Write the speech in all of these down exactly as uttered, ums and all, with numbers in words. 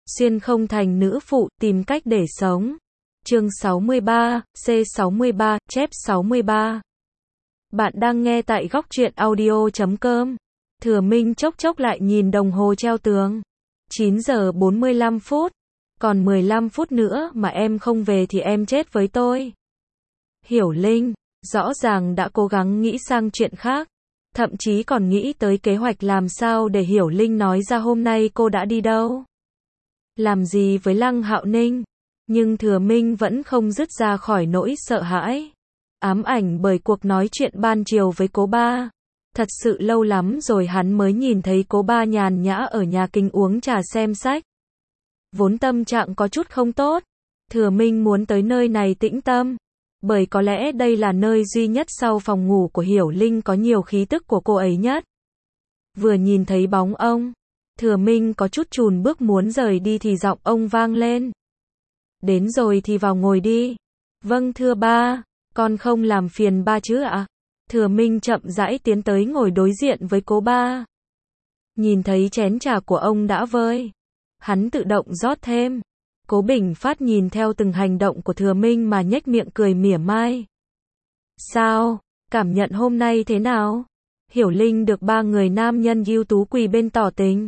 Xuyên không thành nữ phụ, tìm cách để sống. Chương sáu mươi ba, C sáu mươi ba, chép sáu mươi ba. Bạn đang nghe tại góc truyện audio chấm com. Thừa Minh chốc chốc lại nhìn đồng hồ treo tường. chín giờ bốn mươi lăm phút. Còn mười lăm phút nữa mà em không về thì em chết với tôi. Hiểu Linh, rõ ràng đã cố gắng nghĩ sang chuyện khác. Thậm chí còn nghĩ tới kế hoạch làm sao để Hiểu Linh nói ra hôm nay cô đã đi đâu. Làm gì với Lăng Hạo Ninh. Nhưng Thừa Minh vẫn không dứt ra khỏi nỗi sợ hãi. Ám ảnh bởi cuộc nói chuyện ban chiều với cố ba. Thật sự lâu lắm rồi hắn mới nhìn thấy cố ba nhàn nhã ở nhà kinh uống trà xem sách. Vốn tâm trạng có chút không tốt. Thừa Minh muốn tới nơi này tĩnh tâm. Bởi có lẽ đây là nơi duy nhất sau phòng ngủ của Hiểu Linh có nhiều khí tức của cô ấy nhất. Vừa nhìn thấy bóng ông, Thừa Minh có chút chùn bước muốn rời đi thì giọng ông vang lên. Đến rồi thì vào ngồi đi. Vâng thưa ba, con không làm phiền ba chứ ạ? Thừa Minh chậm rãi tiến tới ngồi đối diện với cố ba. Nhìn thấy chén trà của ông đã vơi. Hắn tự động rót thêm. Cố Bình Phát nhìn theo từng hành động của Thừa Minh mà nhếch miệng cười mỉa mai. Sao? Cảm nhận hôm nay thế nào? Hiểu Linh được ba người nam nhân ưu tú quỳ bên tỏ tình.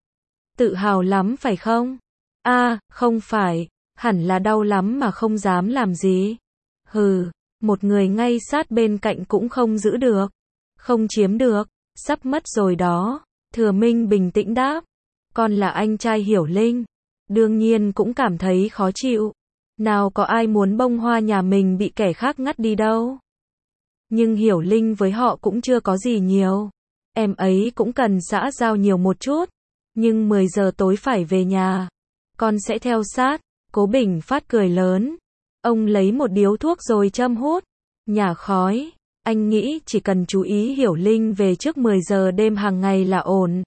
Tự hào lắm phải không? A, à, không phải, hẳn là đau lắm mà không dám làm gì. Hừ, một người ngay sát bên cạnh cũng không giữ được. Không chiếm được, sắp mất rồi đó. Thừa Minh bình tĩnh đáp. Con là anh trai Hiểu Linh. Đương nhiên cũng cảm thấy khó chịu. Nào có ai muốn bông hoa nhà mình bị kẻ khác ngắt đi đâu. Nhưng Hiểu Linh với họ cũng chưa có gì nhiều. Em ấy cũng cần xã giao nhiều một chút. Nhưng mười giờ tối phải về nhà. Con sẽ theo sát. Cố Bình Phát cười lớn. Ông lấy một điếu thuốc rồi châm hút. Nhả khói. Anh nghĩ chỉ cần chú ý Hiểu Linh về trước mười giờ đêm hàng ngày là ổn.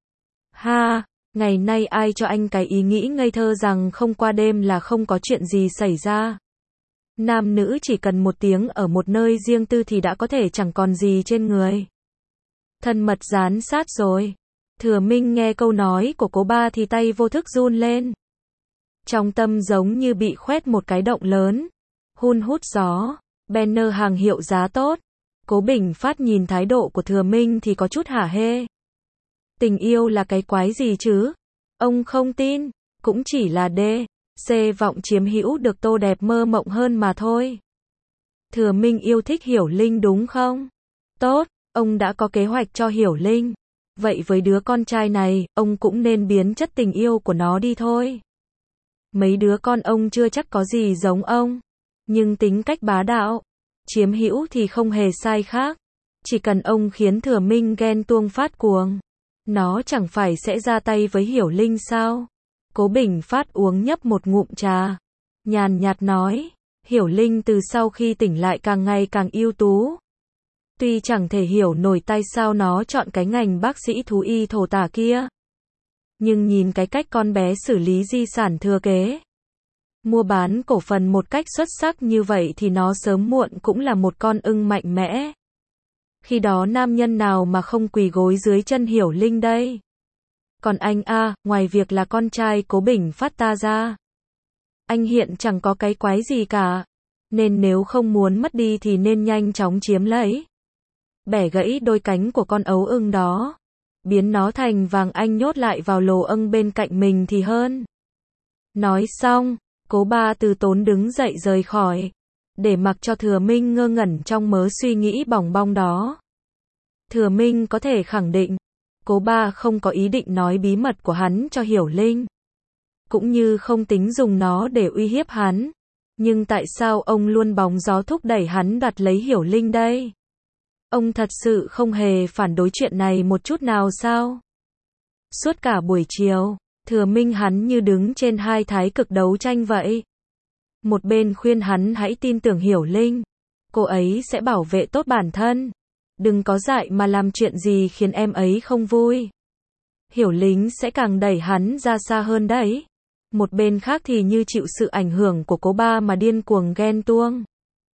Ha, ngày nay ai cho anh cái ý nghĩ ngây thơ rằng không qua đêm là không có chuyện gì xảy ra. Nam nữ chỉ cần một tiếng ở một nơi riêng tư thì đã có thể chẳng còn gì trên người. Thân mật dán sát rồi. Thừa Minh nghe câu nói của cố ba thì tay vô thức run lên. Trong tâm giống như bị khoét một cái động lớn. Hun hút gió. Banner hàng hiệu giá tốt. Cố Bình Phát nhìn thái độ của Thừa Minh thì có chút hả hê. Tình yêu là cái quái gì chứ? Ông không tin. Cũng chỉ là đê. C vọng chiếm hữu được tô đẹp mơ mộng hơn mà thôi. Thừa Minh yêu thích Hiểu Linh đúng không? Tốt, ông đã có kế hoạch cho Hiểu Linh. Vậy với đứa con trai này, ông cũng nên biến chất tình yêu của nó đi thôi. Mấy đứa con ông chưa chắc có gì giống ông. Nhưng tính cách bá đạo, chiếm hữu thì không hề sai khác. Chỉ cần ông khiến Thừa Minh ghen tuông phát cuồng, nó chẳng phải sẽ ra tay với Hiểu Linh sao? Cố Bình Phát uống nhấp một ngụm trà. Nhàn nhạt nói, Hiểu Linh từ sau khi tỉnh lại càng ngày càng ưu tú. Tuy chẳng thể hiểu nổi tại sao nó chọn cái ngành bác sĩ thú y thổ tả kia. Nhưng nhìn cái cách con bé xử lý di sản thừa kế, mua bán cổ phần một cách xuất sắc như vậy thì nó sớm muộn cũng là một con ưng mạnh mẽ. Khi đó nam nhân nào mà không quỳ gối dưới chân Hiểu Linh đây? Còn anh a, à, ngoài việc là con trai Cố Bình Phát ta ra, anh hiện chẳng có cái quái gì cả. Nên nếu không muốn mất đi thì nên nhanh chóng chiếm lấy. Bẻ gãy đôi cánh của con ấu ưng đó. Biến nó thành vàng anh nhốt lại vào lồ ưng bên cạnh mình thì hơn. Nói xong, Cố ba từ tốn đứng dậy rời khỏi. Để mặc cho Thừa Minh ngơ ngẩn trong mớ suy nghĩ bòng bong đó. Thừa Minh có thể khẳng định, Cố ba không có ý định nói bí mật của hắn cho Hiểu Linh. Cũng như không tính dùng nó để uy hiếp hắn. Nhưng tại sao ông luôn bóng gió thúc đẩy hắn đoạt lấy Hiểu Linh đây? Ông thật sự không hề phản đối chuyện này một chút nào sao? Suốt cả buổi chiều, Thừa Minh hắn như đứng trên hai thái cực đấu tranh vậy. Một bên khuyên hắn hãy tin tưởng Hiểu Linh. Cô ấy sẽ bảo vệ tốt bản thân. Đừng có dại mà làm chuyện gì khiến em ấy không vui. Hiểu Linh sẽ càng đẩy hắn ra xa hơn đấy. Một bên khác thì như chịu sự ảnh hưởng của cố ba mà điên cuồng ghen tuông.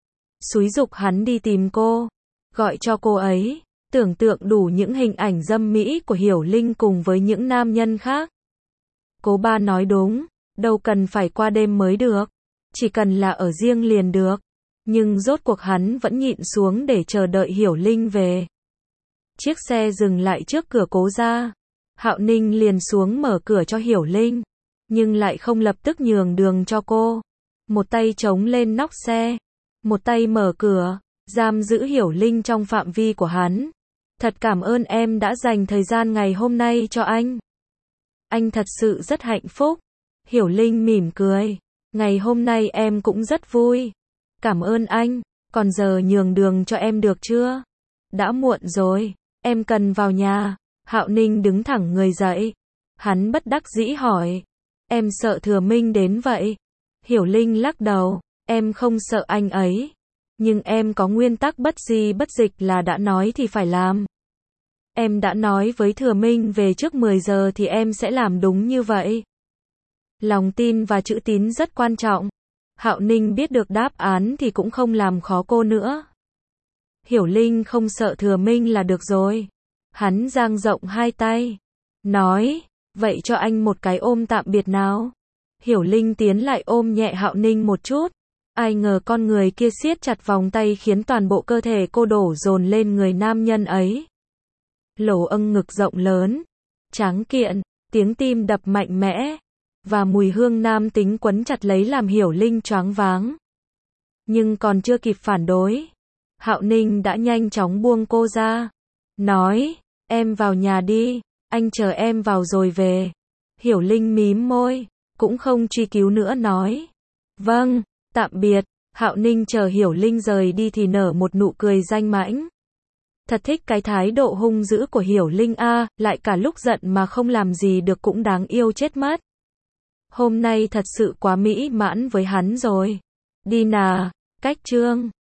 Xúi giục hắn đi tìm cô. Gọi cho cô ấy. Tưởng tượng đủ những hình ảnh dâm mỹ của Hiểu Linh cùng với những nam nhân khác. Cố ba nói đúng, đâu cần phải qua đêm mới được, chỉ cần là ở riêng liền được. Nhưng rốt cuộc hắn vẫn nhịn xuống để chờ đợi Hiểu Linh về. Chiếc xe dừng lại trước cửa Cố gia. Hạo Ninh liền xuống mở cửa cho Hiểu Linh, nhưng lại không lập tức nhường đường cho cô. Một tay chống lên nóc xe, một tay mở cửa, giam giữ Hiểu Linh trong phạm vi của hắn. Thật cảm ơn em đã dành thời gian ngày hôm nay cho anh. Anh thật sự rất hạnh phúc. Hiểu Linh mỉm cười. Ngày hôm nay em cũng rất vui. Cảm ơn anh, còn giờ nhường đường cho em được chưa? Đã muộn rồi, em cần vào nhà. Hạo Ninh đứng thẳng người dậy. Hắn bất đắc dĩ hỏi. Em sợ Thừa Minh đến vậy? Hiểu Linh lắc đầu. Em không sợ anh ấy. Nhưng em có nguyên tắc bất di bất dịch là đã nói thì phải làm. Em đã nói với Thừa Minh về trước mười giờ thì em sẽ làm đúng như vậy. Lòng tin và chữ tín rất quan trọng. Hạo Ninh biết được đáp án thì cũng không làm khó cô nữa. Hiểu Linh không sợ Thừa Minh là được rồi. Hắn dang rộng hai tay. Nói, vậy cho anh một cái ôm tạm biệt nào. Hiểu Linh tiến lại ôm nhẹ Hạo Ninh một chút. Ai ngờ con người kia siết chặt vòng tay khiến toàn bộ cơ thể cô đổ dồn lên người nam nhân ấy. Lỗ âng ngực rộng lớn, tráng kiện, tiếng tim đập mạnh mẽ, và mùi hương nam tính quấn chặt lấy làm Hiểu Linh choáng váng. Nhưng còn chưa kịp phản đối, Hạo Ninh đã nhanh chóng buông cô ra. Nói, em vào nhà đi, anh chờ em vào rồi về. Hiểu Linh mím môi, cũng không truy cứu nữa nói. Vâng, tạm biệt. Hạo Ninh chờ Hiểu Linh rời đi thì nở một nụ cười danh mãnh. Thật thích cái thái độ hung dữ của Hiểu Linh a, lại cả lúc giận mà không làm gì được cũng đáng yêu chết mất. Hôm nay thật sự quá mỹ mãn với hắn rồi. Đi nà, cách chương.